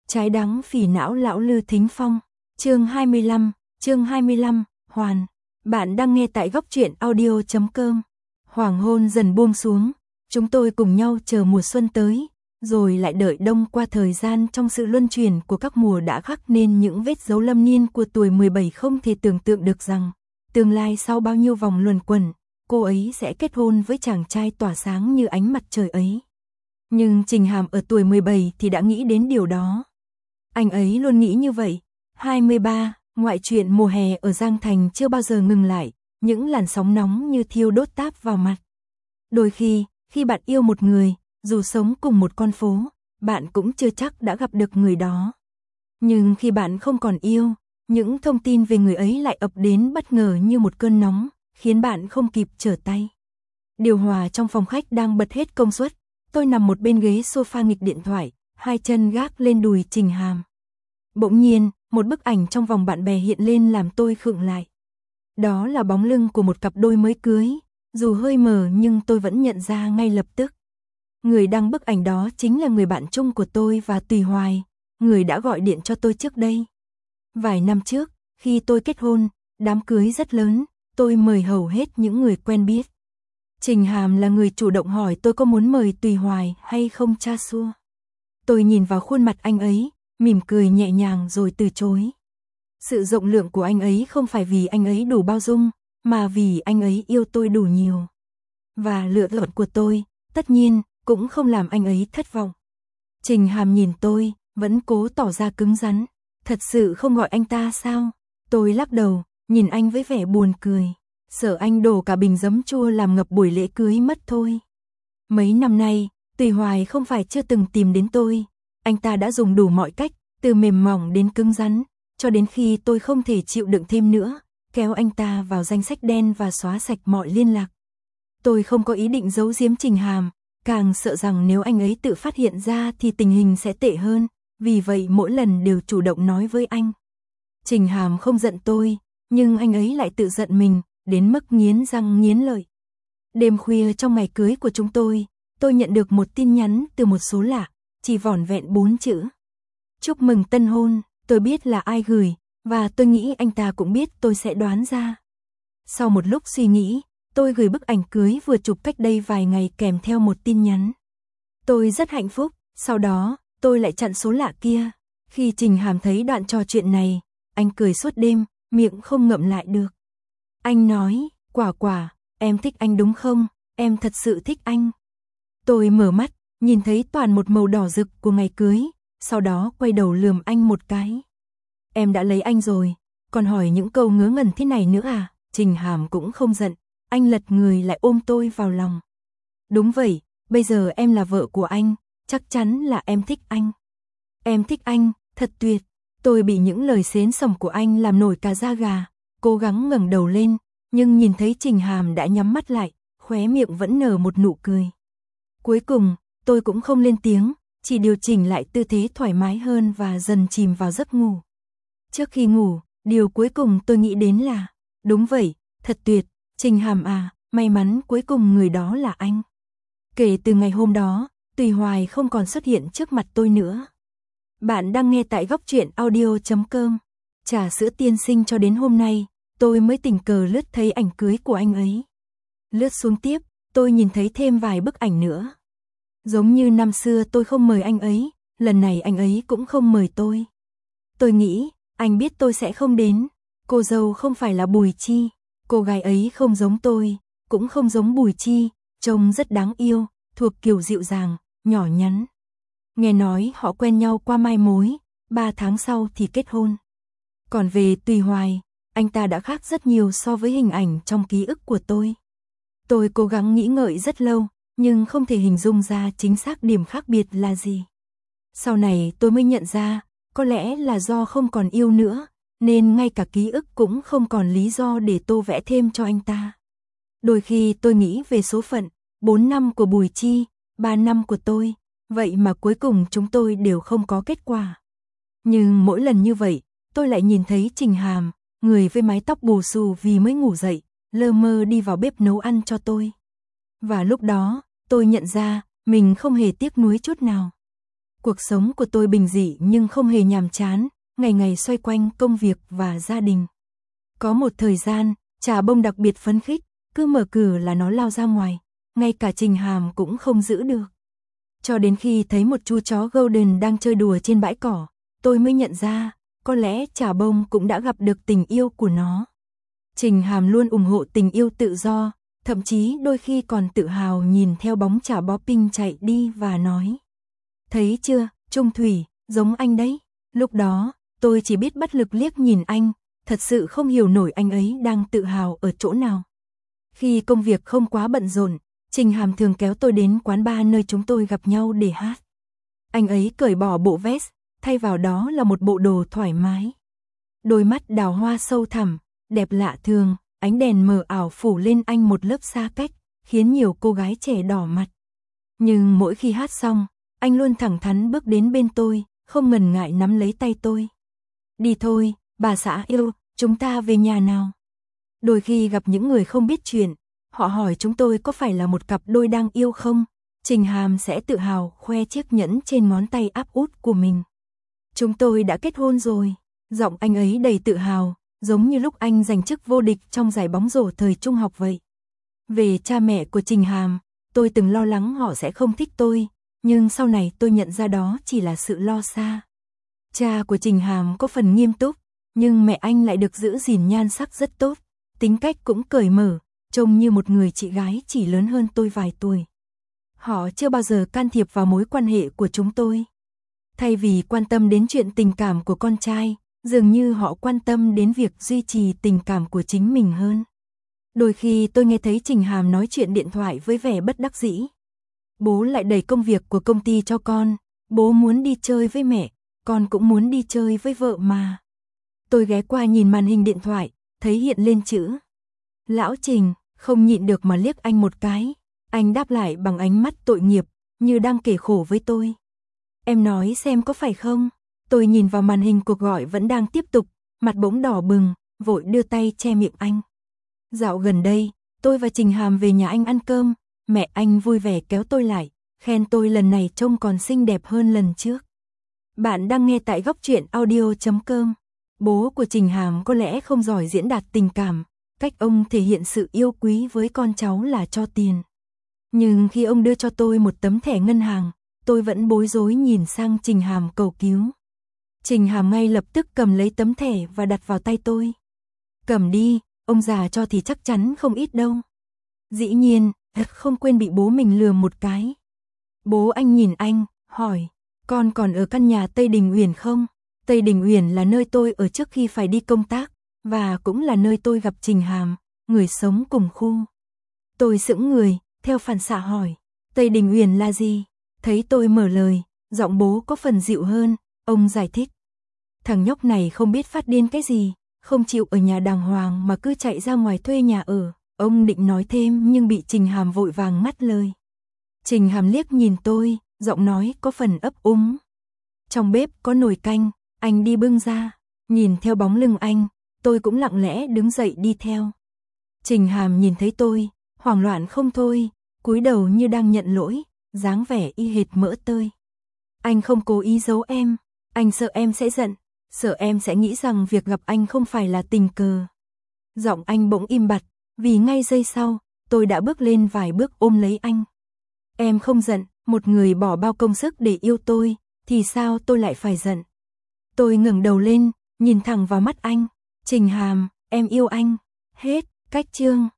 Trái đắng phỉ não lão Lư Thính Phong. Chương 25, Hoàn. Bạn đang nghe tại góc truyện audio.com. Hoàng hôn dần buông xuống, chúng tôi cùng nhau chờ mùa xuân tới, rồi lại đợi đông qua. Thời gian trong sự luân chuyển của các mùa đã khắc nên những vết dấu lâm niên của tuổi 17. Không thể tưởng tượng được rằng tương lai sau bao nhiêu vòng luẩn quẩn, cô ấy sẽ kết hôn với chàng trai tỏa sáng như ánh mặt trời ấy. Nhưng Trình Hàm ở tuổi 17 thì đã nghĩ đến điều đó. Anh ấy luôn nghĩ như vậy. 23, ngoại truyện mùa hè ở Giang Thành chưa bao giờ ngừng lại, những làn sóng nóng như thiêu đốt táp vào mặt. Đôi khi bạn yêu một người, dù sống cùng một con phố, bạn cũng chưa chắc đã gặp được người đó. Nhưng khi bạn không còn yêu, những thông tin về người ấy lại ập đến bất ngờ như một cơn nóng, khiến bạn không kịp trở tay. Điều hòa trong phòng khách đang bật hết công suất, tôi nằm một bên ghế sofa nghịch điện thoại, hai chân gác lên đùi Trình Hàm. Bỗng nhiên, một bức ảnh trong vòng bạn bè hiện lên làm tôi khựng lại. Đó là bóng lưng của một cặp đôi mới cưới, dù hơi mờ nhưng tôi vẫn nhận ra ngay lập tức. Người đăng bức ảnh đó chính là người bạn chung của tôi và Tùy Hoài, người đã gọi điện cho tôi trước đây. Vài năm trước, khi tôi kết hôn, đám cưới rất lớn, tôi mời hầu hết những người quen biết. Trình Hàm là người chủ động hỏi tôi có muốn mời Tùy Hoài hay không cha xua. Tôi nhìn vào khuôn mặt anh ấy, mỉm cười nhẹ nhàng rồi từ chối. Sự rộng lượng của anh ấy không phải vì anh ấy đủ bao dung, mà vì anh ấy yêu tôi đủ nhiều. Và lựa chọn của tôi, tất nhiên, cũng không làm anh ấy thất vọng. Trình Hàm nhìn tôi, vẫn cố tỏ ra cứng rắn. Thật sự không gọi anh ta sao? Tôi lắc đầu, nhìn anh với vẻ buồn cười. Sợ anh đổ cả bình giấm chua làm ngập buổi lễ cưới mất thôi. Mấy năm nay, Tùy Hoài không phải chưa từng tìm đến tôi. Anh ta đã dùng đủ mọi cách, từ mềm mỏng đến cứng rắn, cho đến khi tôi không thể chịu đựng thêm nữa, kéo anh ta vào danh sách đen và xóa sạch mọi liên lạc. Tôi không có ý định giấu giếm Trình Hàm, càng sợ rằng nếu anh ấy tự phát hiện ra thì tình hình sẽ tệ hơn, vì vậy mỗi lần đều chủ động nói với anh. Trình Hàm không giận tôi, nhưng anh ấy lại tự giận mình, đến mức nghiến răng nghiến lợi. Đêm khuya trong ngày cưới của chúng tôi nhận được một tin nhắn từ một số lạ, chỉ vỏn vẹn 4 chữ. Chúc mừng tân hôn. Tôi biết là ai gửi, và tôi nghĩ anh ta cũng biết tôi sẽ đoán ra. Sau một lúc suy nghĩ, tôi gửi bức ảnh cưới vừa chụp cách đây vài ngày kèm theo một tin nhắn. Tôi rất hạnh phúc, sau đó, tôi lại chặn số lạ kia. Khi Trình Hàm thấy đoạn trò chuyện này, anh cười suốt đêm, miệng không ngậm lại được. Anh nói, Quả, em thích anh đúng không? Em thật sự thích anh. Tôi mở mắt, nhìn thấy toàn một màu đỏ rực của ngày cưới, sau đó quay đầu lườm anh một cái. Em đã lấy anh rồi, còn hỏi những câu ngớ ngẩn thế này nữa à? Trình Hàm cũng không giận, anh lật người lại ôm tôi vào lòng. Đúng vậy, bây giờ em là vợ của anh, chắc chắn là em thích anh. Em thích anh, thật tuyệt. Tôi bị những lời xến xẩm của anh làm nổi cả da gà, cố gắng ngẩng đầu lên, nhưng nhìn thấy Trình Hàm đã nhắm mắt lại, khóe miệng vẫn nở một nụ cười. Cuối cùng, tôi cũng không lên tiếng, chỉ điều chỉnh lại tư thế thoải mái hơn và dần chìm vào giấc ngủ. Trước khi ngủ, điều cuối cùng tôi nghĩ đến là, đúng vậy, thật tuyệt, Trình Hàm à, may mắn cuối cùng người đó là anh. Kể từ ngày hôm đó, Tùy Hoài không còn xuất hiện trước mặt tôi nữa. Bạn đang nghe tại góc truyện audio.com. Trà sữa tiên sinh cho đến hôm nay, tôi mới tình cờ lướt thấy ảnh cưới của anh ấy. Lướt xuống tiếp, tôi nhìn thấy thêm vài bức ảnh nữa. Giống như năm xưa tôi không mời anh ấy, lần này anh ấy cũng không mời tôi. Tôi nghĩ, anh biết tôi sẽ không đến. Cô dâu không phải là Bùi Chi, cô gái ấy không giống tôi, cũng không giống Bùi Chi, trông rất đáng yêu, thuộc kiểu dịu dàng, nhỏ nhắn. Nghe nói họ quen nhau qua mai mối, 3 tháng sau thì kết hôn. Còn về Tùy Hoài, anh ta đã khác rất nhiều so với hình ảnh trong ký ức của tôi. Tôi cố gắng nghĩ ngợi rất lâu, nhưng không thể hình dung ra chính xác điểm khác biệt là gì. Sau này tôi mới nhận ra, có lẽ là do không còn yêu nữa, nên ngay cả ký ức cũng không còn lý do để tô vẽ thêm cho anh ta. Đôi khi tôi nghĩ về số phận, 4 năm của Bùi Chi, 3 năm của tôi, vậy mà cuối cùng chúng tôi đều không có kết quả. Nhưng mỗi lần như vậy, tôi lại nhìn thấy Trình Hàm, người với mái tóc bù xù vì mới ngủ dậy, lơ mơ đi vào bếp nấu ăn cho tôi. Và lúc đó, tôi nhận ra, mình không hề tiếc nuối chút nào. Cuộc sống của tôi bình dị nhưng không hề nhàm chán, ngày ngày xoay quanh công việc và gia đình. Có một thời gian, Trà Bông đặc biệt phấn khích, cứ mở cửa là nó lao ra ngoài, ngay cả Trình Hàm cũng không giữ được. Cho đến khi thấy một chú chó Golden đang chơi đùa trên bãi cỏ, tôi mới nhận ra, có lẽ Trà Bông cũng đã gặp được tình yêu của nó. Trình Hàm luôn ủng hộ tình yêu tự do, thậm chí đôi khi còn tự hào nhìn theo bóng Trà Bopping chạy đi và nói: "Thấy chưa, Trung Thủy, giống anh đấy." Lúc đó, tôi chỉ biết bất lực liếc nhìn anh, thật sự không hiểu nổi anh ấy đang tự hào ở chỗ nào. Khi công việc không quá bận rộn, Trình Hàm thường kéo tôi đến quán bar nơi chúng tôi gặp nhau để hát. Anh ấy cởi bỏ bộ vest, thay vào đó là một bộ đồ thoải mái. Đôi mắt đào hoa sâu thẳm, đẹp lạ thường, ánh đèn mờ ảo phủ lên anh một lớp xa cách, khiến nhiều cô gái trẻ đỏ mặt. Nhưng mỗi khi hát xong, anh luôn thẳng thắn bước đến bên tôi, không ngần ngại nắm lấy tay tôi. "Đi thôi, bà xã yêu, chúng ta về nhà nào." Đôi khi gặp những người không biết chuyện, họ hỏi chúng tôi có phải là một cặp đôi đang yêu không, Trình Hàm sẽ tự hào khoe chiếc nhẫn trên ngón tay áp út của mình. "Chúng tôi đã kết hôn rồi." Giọng anh ấy đầy tự hào, giống như lúc anh giành chức vô địch trong giải bóng rổ thời trung học vậy. Về cha mẹ của Trình Hàm, tôi từng lo lắng họ sẽ không thích tôi, nhưng sau này tôi nhận ra đó chỉ là sự lo xa. Cha của Trình Hàm có phần nghiêm túc, nhưng mẹ anh lại được giữ gìn nhan sắc rất tốt, tính cách cũng cởi mở, trông như một người chị gái chỉ lớn hơn tôi vài tuổi. Họ chưa bao giờ can thiệp vào mối quan hệ của chúng tôi. Thay vì quan tâm đến chuyện tình cảm của con trai, dường như họ quan tâm đến việc duy trì tình cảm của chính mình hơn. Đôi khi tôi nghe thấy Trình Hàm nói chuyện điện thoại với vẻ bất đắc dĩ. "Bố lại đẩy công việc của công ty cho con, bố muốn đi chơi với mẹ, con cũng muốn đi chơi với vợ mà." Tôi ghé qua nhìn màn hình điện thoại, thấy hiện lên chữ "Lão Trình", không nhịn được mà liếc anh một cái. Anh đáp lại bằng ánh mắt tội nghiệp, như đang kể khổ với tôi. "Em nói xem có phải không?" Tôi nhìn vào màn hình cuộc gọi vẫn đang tiếp tục, mặt bỗng đỏ bừng, vội đưa tay che miệng anh. Dạo gần đây, tôi và Trình Hàm về nhà anh ăn cơm, mẹ anh vui vẻ kéo tôi lại, khen tôi lần này trông còn xinh đẹp hơn lần trước. Bạn đang nghe tại Góc Truyện Audio.com. Bố của Trình Hàm có lẽ không giỏi diễn đạt tình cảm, cách ông thể hiện sự yêu quý với con cháu là cho tiền. Nhưng khi ông đưa cho tôi một tấm thẻ ngân hàng, tôi vẫn bối rối nhìn sang Trình Hàm cầu cứu. Trình Hàm ngay lập tức cầm lấy tấm thẻ và đặt vào tay tôi. "Cầm đi, ông già cho thì chắc chắn không ít đâu." Dĩ nhiên, không quên bị bố mình lừa một cái. Bố anh nhìn anh, hỏi: "Con còn ở căn nhà Tây Đình Uyển không?" Tây Đình Uyển là nơi tôi ở trước khi phải đi công tác, và cũng là nơi tôi gặp Trình Hàm, người sống cùng khu. Tôi sững người, theo phản xạ hỏi: "Tây Đình Uyển là gì?" Thấy tôi mở lời, giọng bố có phần dịu hơn, ông giải thích: "Thằng nhóc này không biết phát điên cái gì, không chịu ở nhà đàng hoàng mà cứ chạy ra ngoài thuê nhà ở." Ông định nói thêm nhưng bị Trình Hàm vội vàng ngắt lời. Trình Hàm liếc nhìn tôi, giọng nói có phần ấp úng: "Trong bếp có nồi canh, anh đi bưng ra." Nhìn theo bóng lưng anh, tôi cũng lặng lẽ đứng dậy đi theo. Trình Hàm nhìn thấy tôi, hoảng loạn không thôi, cúi đầu như đang nhận lỗi, dáng vẻ y hệt mỡ tơi. "Anh không cố ý giấu em, anh sợ em sẽ giận, sợ em sẽ nghĩ rằng việc gặp anh không phải là tình cờ." Giọng anh bỗng im bặt, vì ngay giây sau, tôi đã bước lên vài bước ôm lấy anh. "Em không giận, một người bỏ bao công sức để yêu tôi, thì sao tôi lại phải giận?" Tôi ngẩng đầu lên, nhìn thẳng vào mắt anh. "Trình Hàm, em yêu anh." Hết, cách chương.